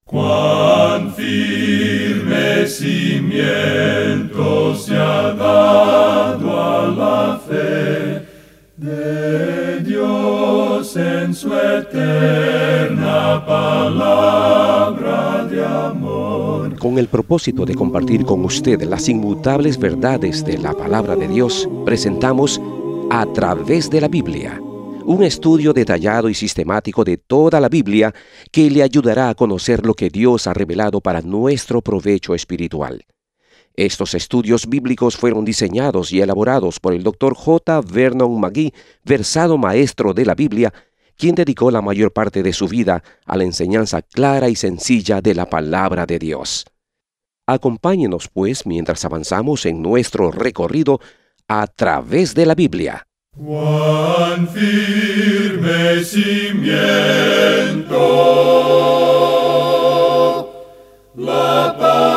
Cuán firme cimiento se ha dado a la fe de Dios en su eterna palabra de amor. Con el propósito de compartir con usted las inmutables verdades de la palabra de Dios, presentamos A Través de la Biblia, un estudio detallado y sistemático de toda la Biblia que le ayudará a conocer lo que Dios ha revelado para nuestro provecho espiritual. Estos estudios bíblicos fueron diseñados y elaborados por el Dr. J. Vernon McGee, versado maestro de la Biblia, quien dedicó la mayor parte de su vida a la enseñanza clara y sencilla de la palabra de Dios. Acompáñenos, pues, mientras avanzamos en nuestro recorrido a través de la Biblia. Cuán firme cimiento la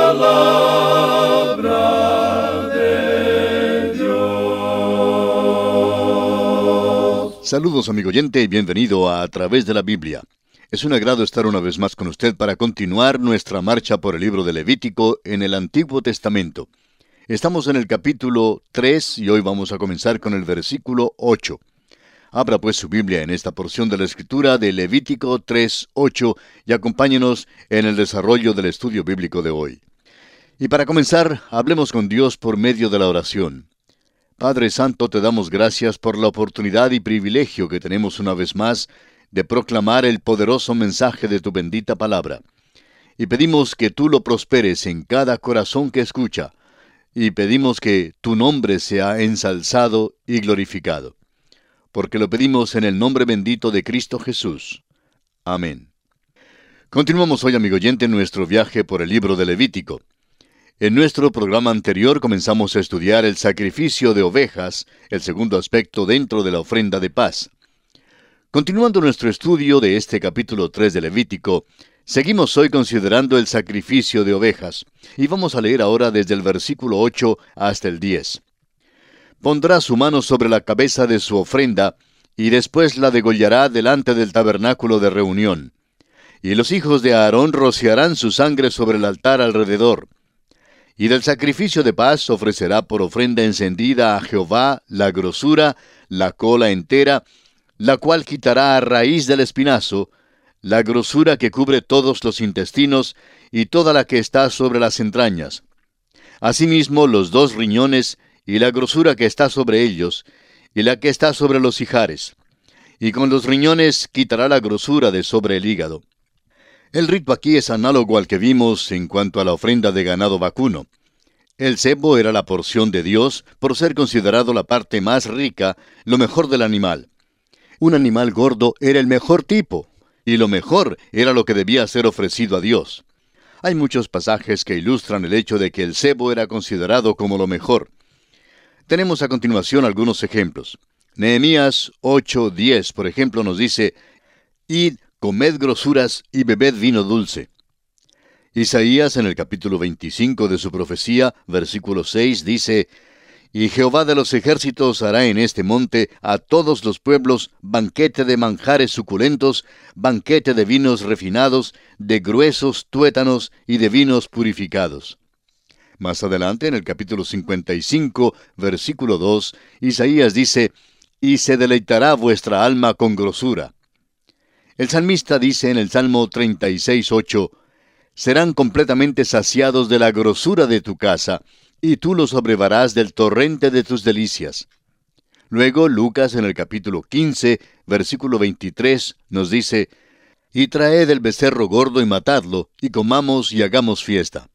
palabra de Dios. Saludos, amigo oyente, y bienvenido a Través de la Biblia. Es un agrado estar una vez más con usted para continuar nuestra marcha por el libro de Levítico en el Antiguo Testamento. Estamos en el capítulo 3 y hoy vamos a comenzar con el versículo 8. Abra pues su Biblia en esta porción de la Escritura de Levítico 3:8 y acompáñenos en el desarrollo del estudio bíblico de hoy. Y para comenzar, hablemos con Dios por medio de la oración. Padre Santo, te damos gracias por la oportunidad y privilegio que tenemos una vez más de proclamar el poderoso mensaje de tu bendita palabra. Y pedimos que tú lo prosperes en cada corazón que escucha, y pedimos que tu nombre sea ensalzado y glorificado. Porque lo pedimos en el nombre bendito de Cristo Jesús. Amén. Continuamos hoy, amigo oyente, nuestro viaje por el libro de Levítico. En nuestro programa anterior comenzamos a estudiar el sacrificio de ovejas, el segundo aspecto dentro de la ofrenda de paz. Continuando nuestro estudio de este capítulo 3 de Levítico, seguimos hoy considerando el sacrificio de ovejas, y vamos a leer ahora desde el versículo 8 hasta el 10. Pondrá su mano sobre la cabeza de su ofrenda, y después la degollará delante del tabernáculo de reunión. Y los hijos de Aarón rociarán su sangre sobre el altar alrededor. Y del sacrificio de paz ofrecerá por ofrenda encendida a Jehová la grosura, la cola entera, la cual quitará a raíz del espinazo, la grosura que cubre todos los intestinos y toda la que está sobre las entrañas. Asimismo los 2 riñones y la grosura que está sobre ellos, y la que está sobre los ijares. Y con los riñones quitará la grosura de sobre el hígado. El rito aquí es análogo al que vimos en cuanto a la ofrenda de ganado vacuno. El cebo era la porción de Dios por ser considerado la parte más rica, lo mejor del animal. Un animal gordo era el mejor tipo, y lo mejor era lo que debía ser ofrecido a Dios. Hay muchos pasajes que ilustran el hecho de que el cebo era considerado como lo mejor. Tenemos a continuación algunos ejemplos. Nehemías 8:10, por ejemplo, nos dice: Id, comed grosuras y bebed vino dulce. Isaías, en el capítulo 25 de su profecía, versículo 6, dice: Y Jehová de los ejércitos hará en este monte a todos los pueblos banquete de manjares suculentos, banquete de vinos refinados, de gruesos tuétanos y de vinos purificados. Más adelante, en el capítulo 55, versículo 2, Isaías dice: Y se deleitará vuestra alma con grosura. El salmista dice en el Salmo 36:8, serán completamente saciados de la grosura de tu casa, y tú los abrevarás del torrente de tus delicias. Luego, Lucas en el capítulo 15, versículo 23, nos dice: Y traed el becerro gordo y matadlo, y comamos y hagamos fiesta.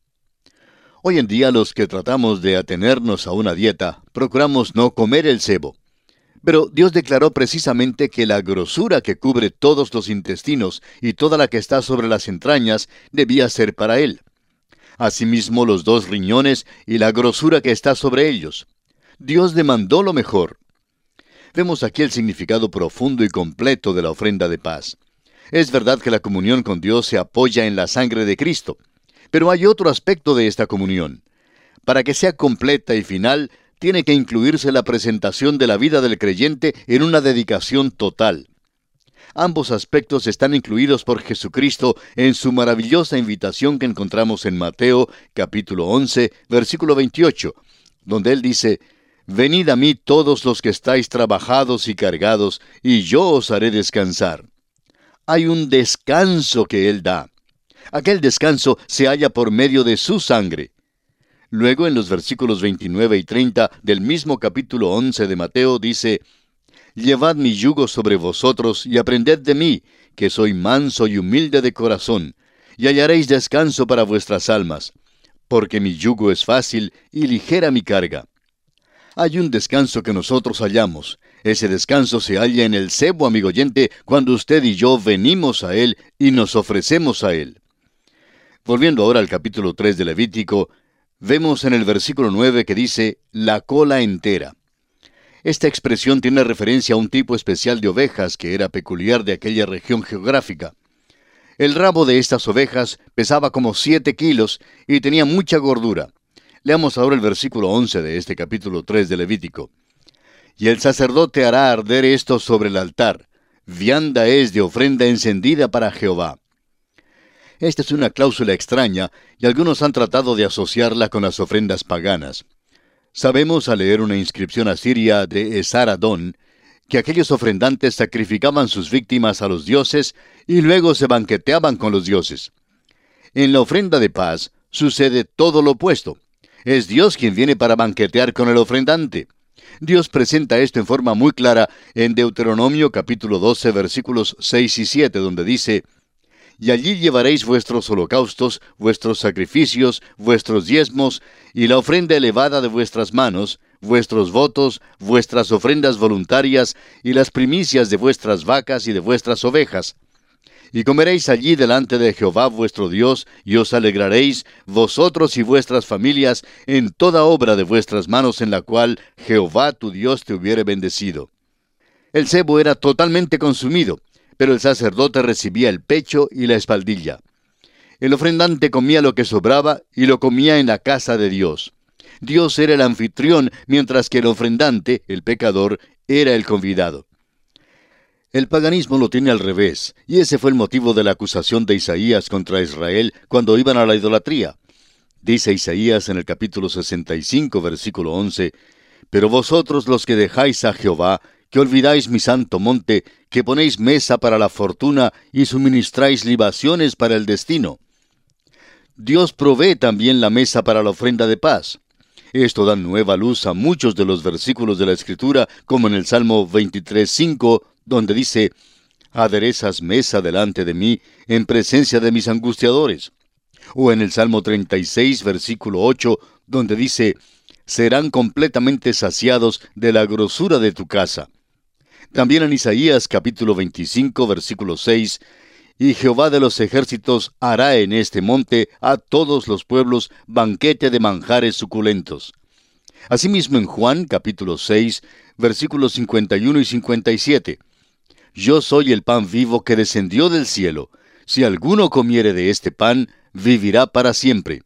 Hoy en día los que tratamos de atenernos a una dieta, procuramos no comer el cebo. Pero Dios declaró precisamente que la grosura que cubre todos los intestinos y toda la que está sobre las entrañas debía ser para Él. Asimismo los 2 riñones y la grosura que está sobre ellos. Dios demandó lo mejor. Vemos aquí el significado profundo y completo de la ofrenda de paz. Es verdad que la comunión con Dios se apoya en la sangre de Cristo, pero hay otro aspecto de esta comunión. Para que sea completa y final, tiene que incluirse la presentación de la vida del creyente en una dedicación total. Ambos aspectos están incluidos por Jesucristo en su maravillosa invitación que encontramos en Mateo capítulo 11, versículo 28, donde Él dice: «Venid a mí todos los que estáis trabajados y cargados, y yo os haré descansar». Hay un descanso que Él da. Aquel descanso se halla por medio de su sangre. Luego, en los versículos 29 y 30 del mismo capítulo 11 de Mateo, dice: «Llevad mi yugo sobre vosotros y aprended de mí, que soy manso y humilde de corazón, y hallaréis descanso para vuestras almas, porque mi yugo es fácil y ligera mi carga». Hay un descanso que nosotros hallamos. Ese descanso se halla en el cebo, amigo oyente, cuando usted y yo venimos a Él y nos ofrecemos a Él. Volviendo ahora al capítulo 3 de Levítico, vemos en el versículo 9 que dice: «la cola entera». Esta expresión tiene referencia a un tipo especial de ovejas que era peculiar de aquella región geográfica. El rabo de estas ovejas pesaba como 7 kilos y tenía mucha gordura. Leamos ahora el versículo 11 de este capítulo 3 de Levítico. «Y el sacerdote hará arder esto sobre el altar. Vianda es de ofrenda encendida para Jehová». Esta es una cláusula extraña y algunos han tratado de asociarla con las ofrendas paganas. Sabemos al leer una inscripción asiria de Esar-Adón que aquellos ofrendantes sacrificaban sus víctimas a los dioses y luego se banqueteaban con los dioses. En la ofrenda de paz sucede todo lo opuesto. Es Dios quien viene para banquetear con el ofrendante. Dios presenta esto en forma muy clara en Deuteronomio capítulo 12 versículos 6 y 7, donde dice: «Y allí llevaréis vuestros holocaustos, vuestros sacrificios, vuestros diezmos, y la ofrenda elevada de vuestras manos, vuestros votos, vuestras ofrendas voluntarias, y las primicias de vuestras vacas y de vuestras ovejas. Y comeréis allí delante de Jehová vuestro Dios, y os alegraréis, vosotros y vuestras familias, en toda obra de vuestras manos en la cual Jehová tu Dios te hubiere bendecido». El sebo era totalmente consumido, pero el sacerdote recibía el pecho y la espaldilla. El ofrendante comía lo que sobraba y lo comía en la casa de Dios. Dios era el anfitrión, mientras que el ofrendante, el pecador, era el convidado. El paganismo lo tiene al revés, y ese fue el motivo de la acusación de Isaías contra Israel cuando iban a la idolatría. Dice Isaías en el capítulo 65, versículo 11, «Pero vosotros los que dejáis a Jehová, que olvidáis mi santo monte, que ponéis mesa para la fortuna y suministráis libaciones para el destino». Dios provee también la mesa para la ofrenda de paz. Esto da nueva luz a muchos de los versículos de la Escritura, como en el Salmo 23:5, donde dice: «Aderezas mesa delante de mí, en presencia de mis angustiadores». O en el Salmo 36, versículo 8, donde dice: «Serán completamente saciados de la grosura de tu casa». También en Isaías capítulo 25, versículo 6, «Y Jehová de los ejércitos hará en este monte a todos los pueblos banquete de manjares suculentos». Asimismo en Juan capítulo 6, versículos 51 y 57, «Yo soy el pan vivo que descendió del cielo. Si alguno comiere de este pan, vivirá para siempre.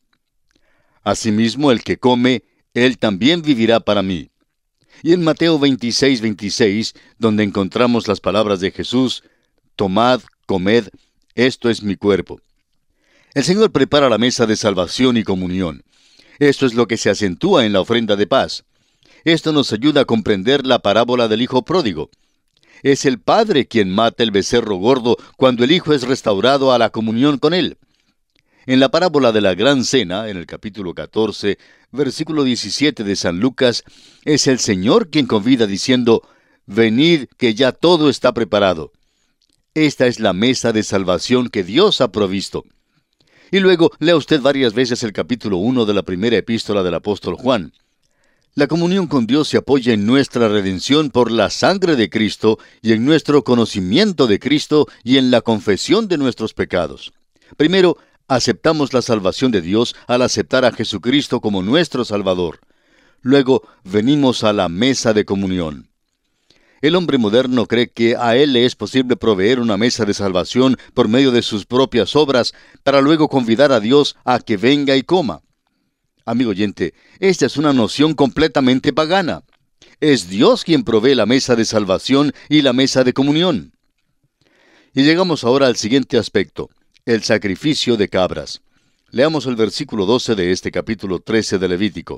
Asimismo el que come, él también vivirá para mí». Y en Mateo 26, 26, donde encontramos las palabras de Jesús: «Tomad, comed, esto es mi cuerpo». El Señor prepara la mesa de salvación y comunión. Esto es lo que se acentúa en la ofrenda de paz. Esto nos ayuda a comprender la parábola del hijo pródigo. Es el padre quien mata el becerro gordo cuando el hijo es restaurado a la comunión con él. En la parábola de la Gran Cena, en el capítulo 14, versículo 17 de San Lucas, es el Señor quien convida diciendo: «Venid, que ya todo está preparado». Esta es la mesa de salvación que Dios ha provisto. Y luego lea usted varias veces el capítulo 1 de la primera epístola del apóstol Juan. La comunión con Dios se apoya en nuestra redención por la sangre de Cristo y en nuestro conocimiento de Cristo y en la confesión de nuestros pecados. Primero, aceptamos la salvación de Dios al aceptar a Jesucristo como nuestro Salvador. Luego, venimos a la mesa de comunión. El hombre moderno cree que a él le es posible proveer una mesa de salvación por medio de sus propias obras, para luego convidar a Dios a que venga y coma. Amigo oyente, esta es una noción completamente pagana. Es Dios quien provee la mesa de salvación y la mesa de comunión. Y llegamos ahora al siguiente aspecto, el sacrificio de cabras. Leamos el versículo 12 de este capítulo 13 de Levítico.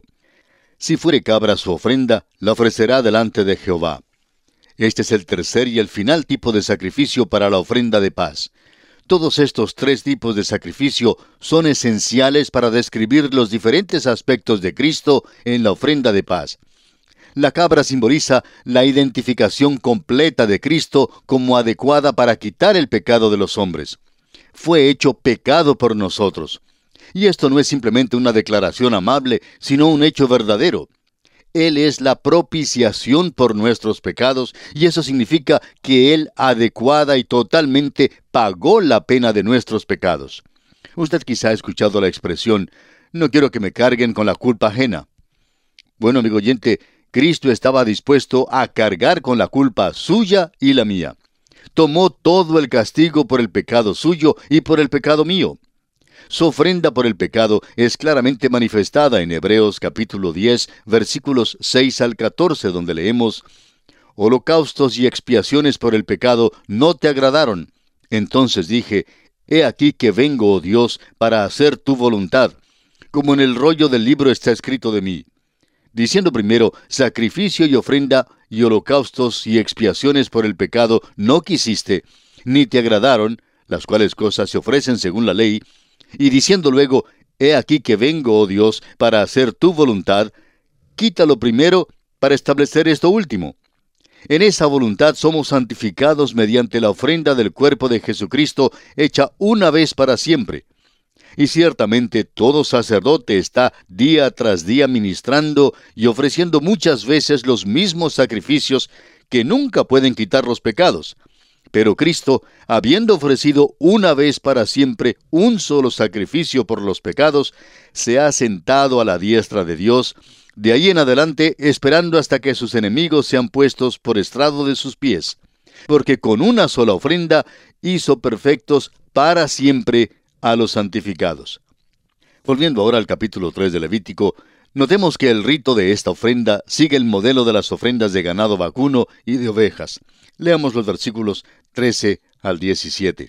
Si fuere cabra su ofrenda, la ofrecerá delante de Jehová. Este es el tercer y el final tipo de sacrificio para la ofrenda de paz. Todos estos tres tipos de sacrificio son esenciales para describir los diferentes aspectos de Cristo en la ofrenda de paz. La cabra simboliza la identificación completa de Cristo como adecuada para quitar el pecado de los hombres. Fue hecho pecado por nosotros. Y esto no es simplemente una declaración amable, sino un hecho verdadero. Él es la propiciación por nuestros pecados, y eso significa que Él adecuada y totalmente pagó la pena de nuestros pecados. Usted quizá ha escuchado la expresión, no quiero que me carguen con la culpa ajena. Bueno, amigo oyente, Cristo estaba dispuesto a cargar con la culpa suya y la mía. Tomó todo el castigo por el pecado suyo y por el pecado mío. Su ofrenda por el pecado es claramente manifestada en Hebreos capítulo 10, versículos 6 al 14, donde leemos, «Holocaustos y expiaciones por el pecado no te agradaron. Entonces dije, he aquí que vengo, oh Dios, para hacer tu voluntad, como en el rollo del libro está escrito de mí». Diciendo primero, sacrificio y ofrenda y holocaustos y expiaciones por el pecado no quisiste, ni te agradaron, las cuales cosas se ofrecen según la ley, y diciendo luego, he aquí que vengo, oh Dios, para hacer tu voluntad, quítalo primero para establecer esto último. En esa voluntad somos santificados mediante la ofrenda del cuerpo de Jesucristo, hecha una vez para siempre. Y ciertamente todo sacerdote está día tras día ministrando y ofreciendo muchas veces los mismos sacrificios que nunca pueden quitar los pecados. Pero Cristo, habiendo ofrecido una vez para siempre un solo sacrificio por los pecados, se ha sentado a la diestra de Dios, de ahí en adelante esperando hasta que sus enemigos sean puestos por estrado de sus pies. Porque con una sola ofrenda hizo perfectos para siempre a los santificados. Volviendo ahora al capítulo 3 de Levítico, notemos que el rito de esta ofrenda sigue el modelo de las ofrendas de ganado vacuno y de ovejas. Leamos los versículos 13 al 17.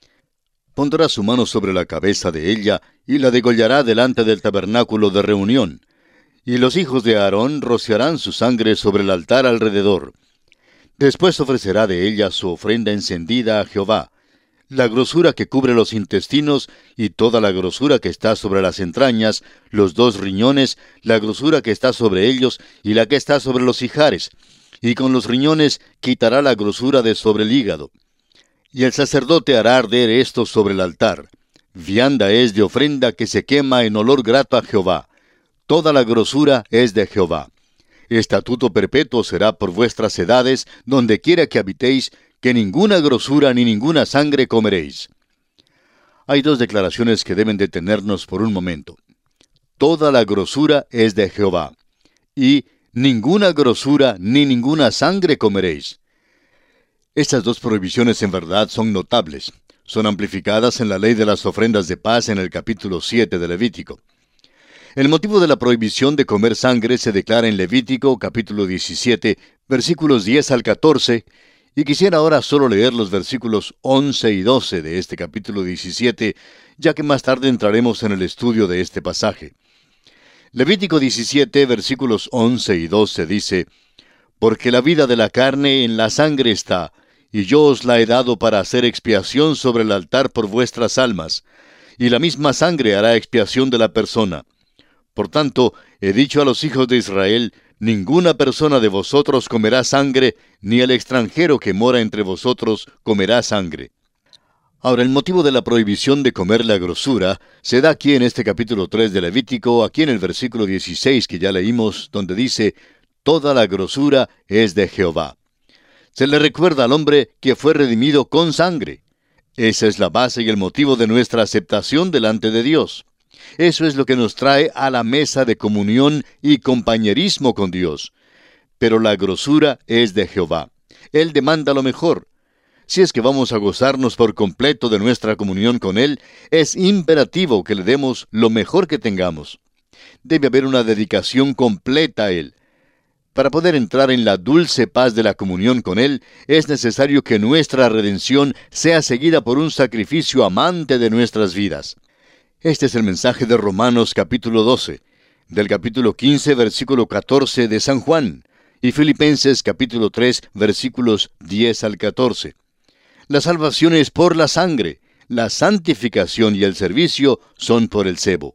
Pondrá su mano sobre la cabeza de ella y la degollará delante del tabernáculo de reunión. Y los hijos de Aarón rociarán su sangre sobre el altar alrededor. Después ofrecerá de ella su ofrenda encendida a Jehová, la grosura que cubre los intestinos y toda la grosura que está sobre las entrañas, los 2 riñones, la grosura que está sobre ellos y la que está sobre los ijares, y con los riñones quitará la grosura de sobre el hígado. Y el sacerdote hará arder esto sobre el altar. Vianda es de ofrenda que se quema en olor grato a Jehová. Toda la grosura es de Jehová. Estatuto perpetuo será por vuestras edades, donde quiera que habitéis, que ninguna grosura ni ninguna sangre comeréis. Hay 2 declaraciones que deben detenernos por un momento. Toda la grosura es de Jehová. Y ninguna grosura ni ninguna sangre comeréis. Estas 2 prohibiciones en verdad son notables. Son amplificadas en la ley de las ofrendas de paz en el capítulo 7 de Levítico. El motivo de la prohibición de comer sangre se declara en Levítico capítulo 17, versículos 10 al 14, y quisiera ahora solo leer los versículos 11 y 12 de este capítulo 17, ya que más tarde entraremos en el estudio de este pasaje. Levítico 17, versículos 11 y 12 dice, «Porque la vida de la carne en la sangre está, y yo os la he dado para hacer expiación sobre el altar por vuestras almas, y la misma sangre hará expiación de la persona. Por tanto, he dicho a los hijos de Israel, ninguna persona de vosotros comerá sangre, ni el extranjero que mora entre vosotros comerá sangre». Ahora, el motivo de la prohibición de comer la grosura se da aquí en este capítulo 3 de Levítico, aquí en el versículo 16 que ya leímos, donde dice, «Toda la grosura es de Jehová». Se le recuerda al hombre que fue redimido con sangre. Esa es la base y el motivo de nuestra aceptación delante de Dios. Eso es lo que nos trae a la mesa de comunión y compañerismo con Dios. Pero la grosura es de Jehová. Él demanda lo mejor. Si es que vamos a gozarnos por completo de nuestra comunión con Él, es imperativo que le demos lo mejor que tengamos. Debe haber una dedicación completa a Él. Para poder entrar en la dulce paz de la comunión con Él, es necesario que nuestra redención sea seguida por un sacrificio amante de nuestras vidas. Este es el mensaje de Romanos capítulo 12, del capítulo 15, versículo 14 de San Juan, y Filipenses capítulo 3, versículos 10 al 14. La salvación es por la sangre, la santificación y el servicio son por el cebo.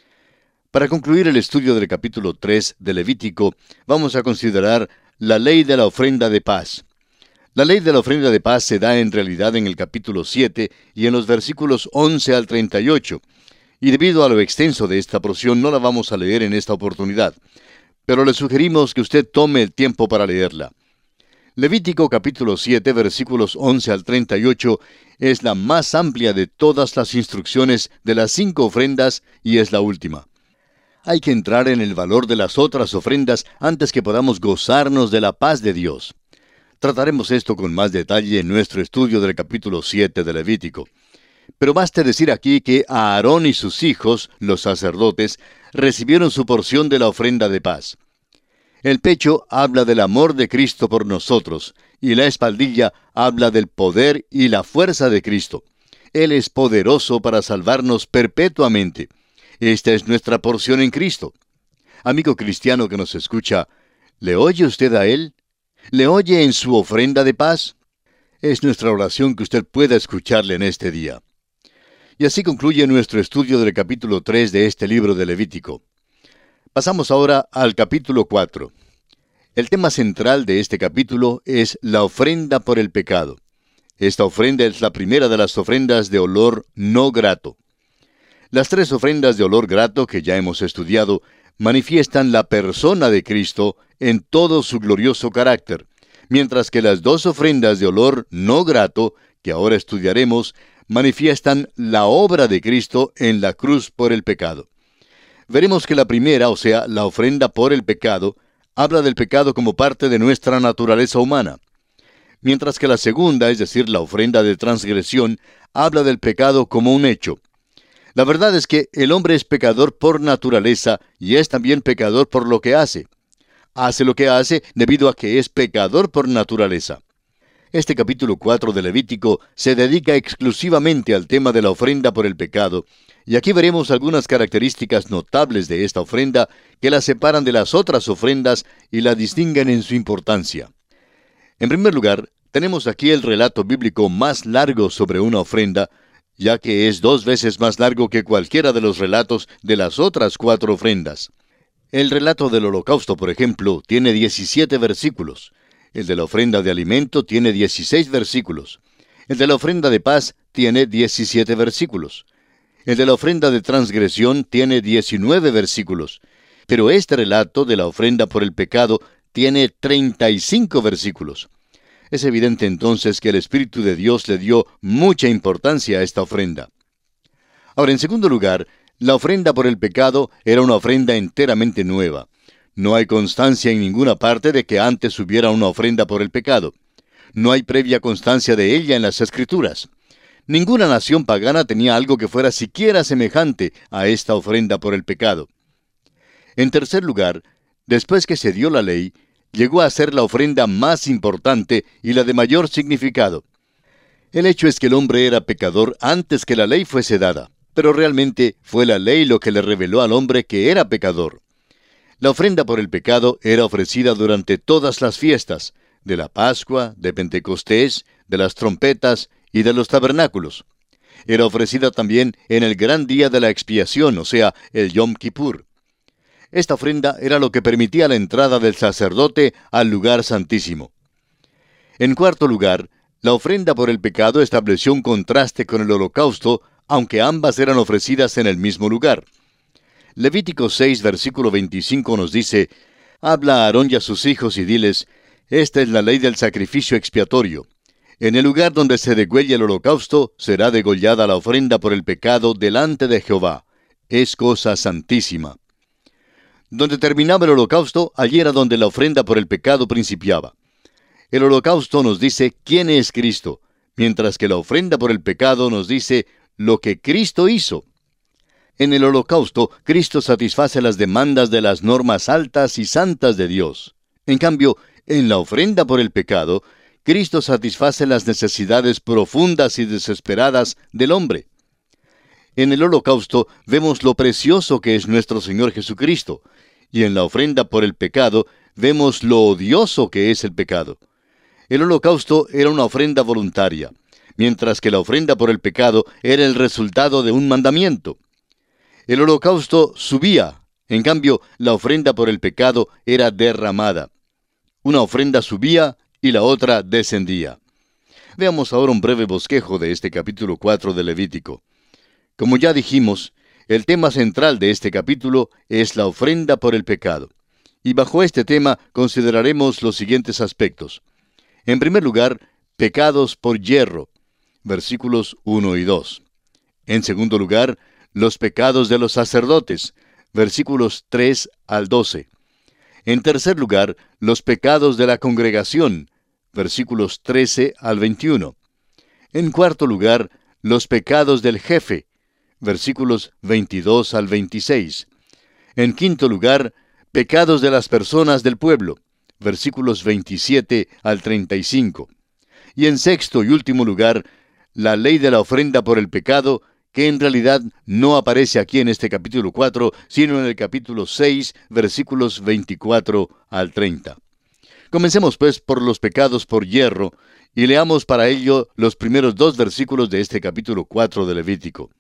Para concluir el estudio del capítulo 3 de Levítico, vamos a considerar la ley de la ofrenda de paz. La ley de la ofrenda de paz se da en realidad en el capítulo 7 y en los versículos 11 al 38, y debido a lo extenso de esta porción no la vamos a leer en esta oportunidad, pero le sugerimos que usted tome el tiempo para leerla. Levítico capítulo 7, versículos 11 al 38, es la más amplia de todas las instrucciones de las 5 ofrendas y es la última. Hay que entrar en el valor de las otras ofrendas antes que podamos gozarnos de la paz de Dios. Trataremos esto con más detalle en nuestro estudio del capítulo 7 de Levítico. Pero baste decir aquí que Aarón y sus hijos, los sacerdotes, recibieron su porción de la ofrenda de paz. El pecho habla del amor de Cristo por nosotros, y la espaldilla habla del poder y la fuerza de Cristo. Él es poderoso para salvarnos perpetuamente. Esta es nuestra porción en Cristo. Amigo cristiano que nos escucha, ¿le oye usted a Él? ¿Le oye en su ofrenda de paz? Es nuestra oración que usted pueda escucharle en este día. Y así concluye nuestro estudio del capítulo 3 de este libro de Levítico. Pasamos ahora al capítulo 4. El tema central de este capítulo es la ofrenda por el pecado. Esta ofrenda es la primera de las ofrendas de olor no grato. Las 3 ofrendas de olor grato que ya hemos estudiado manifiestan la persona de Cristo en todo su glorioso carácter, mientras que las 2 ofrendas de olor no grato, que ahora estudiaremos, manifiestan la obra de Cristo en la cruz por el pecado. Veremos que la primera, o sea, la ofrenda por el pecado, habla del pecado como parte de nuestra naturaleza humana, mientras que la segunda, es decir, la ofrenda de transgresión, habla del pecado como un hecho. La verdad es que el hombre es pecador por naturaleza y es también pecador por lo que hace. Hace lo que hace debido a que es pecador por naturaleza. Este capítulo 4 de Levítico se dedica exclusivamente al tema de la ofrenda por el pecado, y aquí veremos algunas características notables de esta ofrenda que la separan de las otras ofrendas y la distinguen en su importancia. En primer lugar, tenemos aquí el relato bíblico más largo sobre una ofrenda, ya que es 2 veces más largo que cualquiera de los relatos de las otras 4 ofrendas. El relato del holocausto, por ejemplo, tiene 17 versículos. El de la ofrenda de alimento tiene 16 versículos. El de la ofrenda de paz tiene 17 versículos. El de la ofrenda de transgresión tiene 19 versículos. Pero este relato de la ofrenda por el pecado tiene 35 versículos. Es evidente entonces que el Espíritu de Dios le dio mucha importancia a esta ofrenda. Ahora, en segundo lugar, la ofrenda por el pecado era una ofrenda enteramente nueva. No hay constancia en ninguna parte de que antes hubiera una ofrenda por el pecado. No hay previa constancia de ella en las Escrituras. Ninguna nación pagana tenía algo que fuera siquiera semejante a esta ofrenda por el pecado. En tercer lugar, después que se dio la ley, llegó a ser la ofrenda más importante y la de mayor significado. El hecho es que el hombre era pecador antes que la ley fuese dada, pero realmente fue la ley lo que le reveló al hombre que era pecador. La ofrenda por el pecado era ofrecida durante todas las fiestas, de la Pascua, de Pentecostés, de las trompetas y de los tabernáculos. Era ofrecida también en el gran día de la expiación, o sea, el Yom Kippur. Esta ofrenda era lo que permitía la entrada del sacerdote al lugar santísimo. En cuarto lugar, la ofrenda por el pecado estableció un contraste con el holocausto, aunque ambas eran ofrecidas en el mismo lugar. Levítico 6, versículo 25 nos dice: «Habla a Aarón y a sus hijos y diles, esta es la ley del sacrificio expiatorio. En el lugar donde se degüelle el holocausto, será degollada la ofrenda por el pecado delante de Jehová. Es cosa santísima». Donde terminaba el holocausto, allí era donde la ofrenda por el pecado principiaba. El holocausto nos dice quién es Cristo, mientras que la ofrenda por el pecado nos dice lo que Cristo hizo. En el holocausto, Cristo satisface las demandas de las normas altas y santas de Dios. En cambio, en la ofrenda por el pecado, Cristo satisface las necesidades profundas y desesperadas del hombre. En el holocausto vemos lo precioso que es nuestro Señor Jesucristo, y en la ofrenda por el pecado vemos lo odioso que es el pecado. El holocausto era una ofrenda voluntaria, mientras que la ofrenda por el pecado era el resultado de un mandamiento. El holocausto subía, en cambio, la ofrenda por el pecado era derramada. Una ofrenda subía y la otra descendía. Veamos ahora un breve bosquejo de este capítulo 4 de Levítico. Como ya dijimos, el tema central de este capítulo es la ofrenda por el pecado. Y bajo este tema consideraremos los siguientes aspectos. En primer lugar, pecados por yerro, versículos 1 y 2. En segundo lugar, los pecados de los sacerdotes, versículos 3 al 12. En tercer lugar, los pecados de la congregación, versículos 13 al 21. En cuarto lugar, los pecados del jefe, versículos 22 al 26. En quinto lugar, pecados de las personas del pueblo, versículos 27 al 35. Y en sexto y último lugar, la ley de la ofrenda por el pecado, que en realidad no aparece aquí en este capítulo 4, sino en el capítulo 6, versículos 24 al 30. Comencemos pues por los pecados por yerro, y leamos para ello los primeros 2 versículos de este capítulo 4 de Levítico.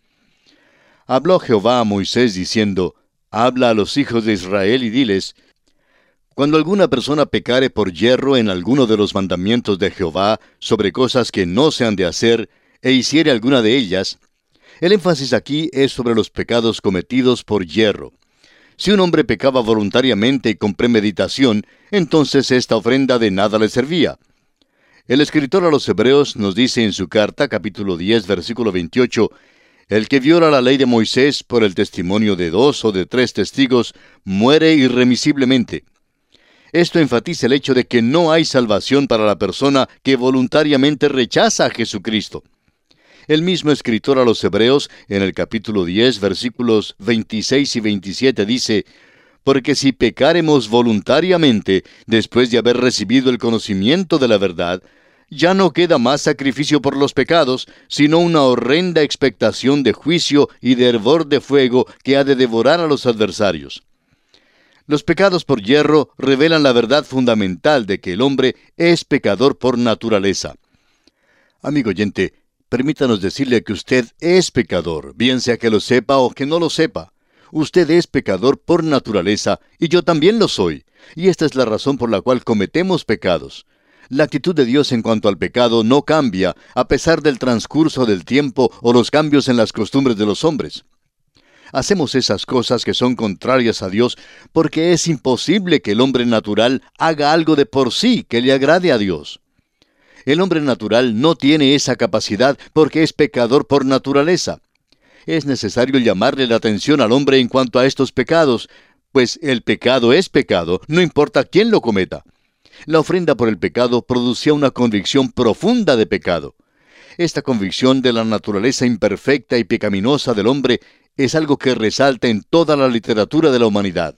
Habló Jehová a Moisés diciendo, habla a los hijos de Israel y diles, cuando alguna persona pecare por yerro en alguno de los mandamientos de Jehová sobre cosas que no se han de hacer, e hiciere alguna de ellas, el énfasis aquí es sobre los pecados cometidos por yerro. Si un hombre pecaba voluntariamente y con premeditación, entonces esta ofrenda de nada le servía. El escritor a los Hebreos nos dice en su carta, capítulo 10, versículo 28, el que viola la ley de Moisés por el testimonio de 2 o de 3 testigos, muere irremisiblemente. Esto enfatiza el hecho de que no hay salvación para la persona que voluntariamente rechaza a Jesucristo. El mismo escritor a los Hebreos, en el capítulo 10, versículos 26 y 27, dice, porque si pecáremos voluntariamente, después de haber recibido el conocimiento de la verdad, ya no queda más sacrificio por los pecados, sino una horrenda expectación de juicio y de hervor de fuego que ha de devorar a los adversarios. Los pecados por yerro revelan la verdad fundamental de que el hombre es pecador por naturaleza. Amigo oyente, permítanos decirle que usted es pecador, bien sea que lo sepa o que no lo sepa. Usted es pecador por naturaleza, y yo también lo soy, y esta es la razón por la cual cometemos pecados. La actitud de Dios en cuanto al pecado no cambia, a pesar del transcurso del tiempo o los cambios en las costumbres de los hombres. Hacemos esas cosas que son contrarias a Dios porque es imposible que el hombre natural haga algo de por sí que le agrade a Dios. El hombre natural no tiene esa capacidad porque es pecador por naturaleza. Es necesario llamarle la atención al hombre en cuanto a estos pecados, pues el pecado es pecado, no importa quién lo cometa. La ofrenda por el pecado producía una convicción profunda de pecado. Esta convicción de la naturaleza imperfecta y pecaminosa del hombre es algo que resalta en toda la literatura de la humanidad.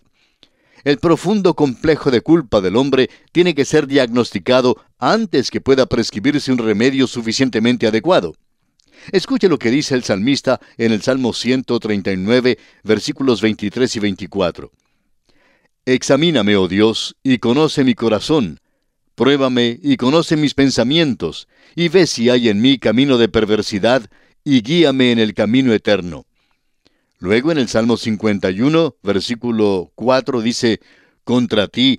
El profundo complejo de culpa del hombre tiene que ser diagnosticado antes que pueda prescribirse un remedio suficientemente adecuado. Escuche lo que dice el salmista en el Salmo 139, versículos 23 y 24. Examíname, oh Dios, y conoce mi corazón. Pruébame y conoce mis pensamientos, y ve si hay en mí camino de perversidad, y guíame en el camino eterno. Luego en el Salmo 51, versículo 4 dice, contra ti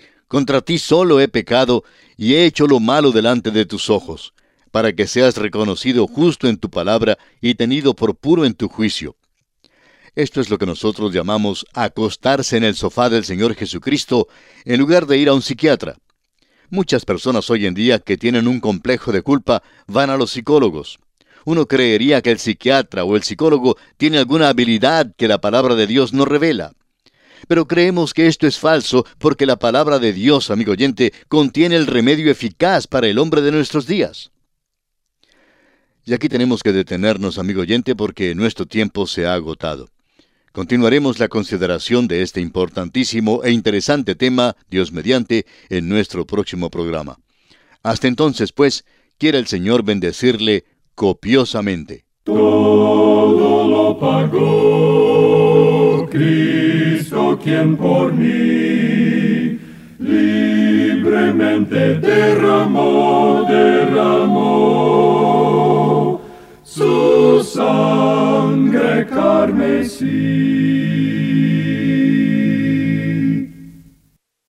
solo he pecado, y he hecho lo malo delante de tus ojos, para que seas reconocido justo en tu palabra y tenido por puro en tu juicio. Esto es lo que nosotros llamamos acostarse en el sofá del Señor Jesucristo en lugar de ir a un psiquiatra. Muchas personas hoy en día que tienen un complejo de culpa van a los psicólogos. Uno creería que el psiquiatra o el psicólogo tiene alguna habilidad que la palabra de Dios no revela. Pero creemos que esto es falso porque la palabra de Dios, amigo oyente, contiene el remedio eficaz para el hombre de nuestros días. Y aquí tenemos que detenernos, amigo oyente, porque nuestro tiempo se ha agotado. Continuaremos la consideración de este importantísimo e interesante tema, Dios mediante, en nuestro próximo programa. Hasta entonces, pues, quiera el Señor bendecirle copiosamente. Todo lo pagó Cristo, quien por mí libremente derramó su sangre carmesí.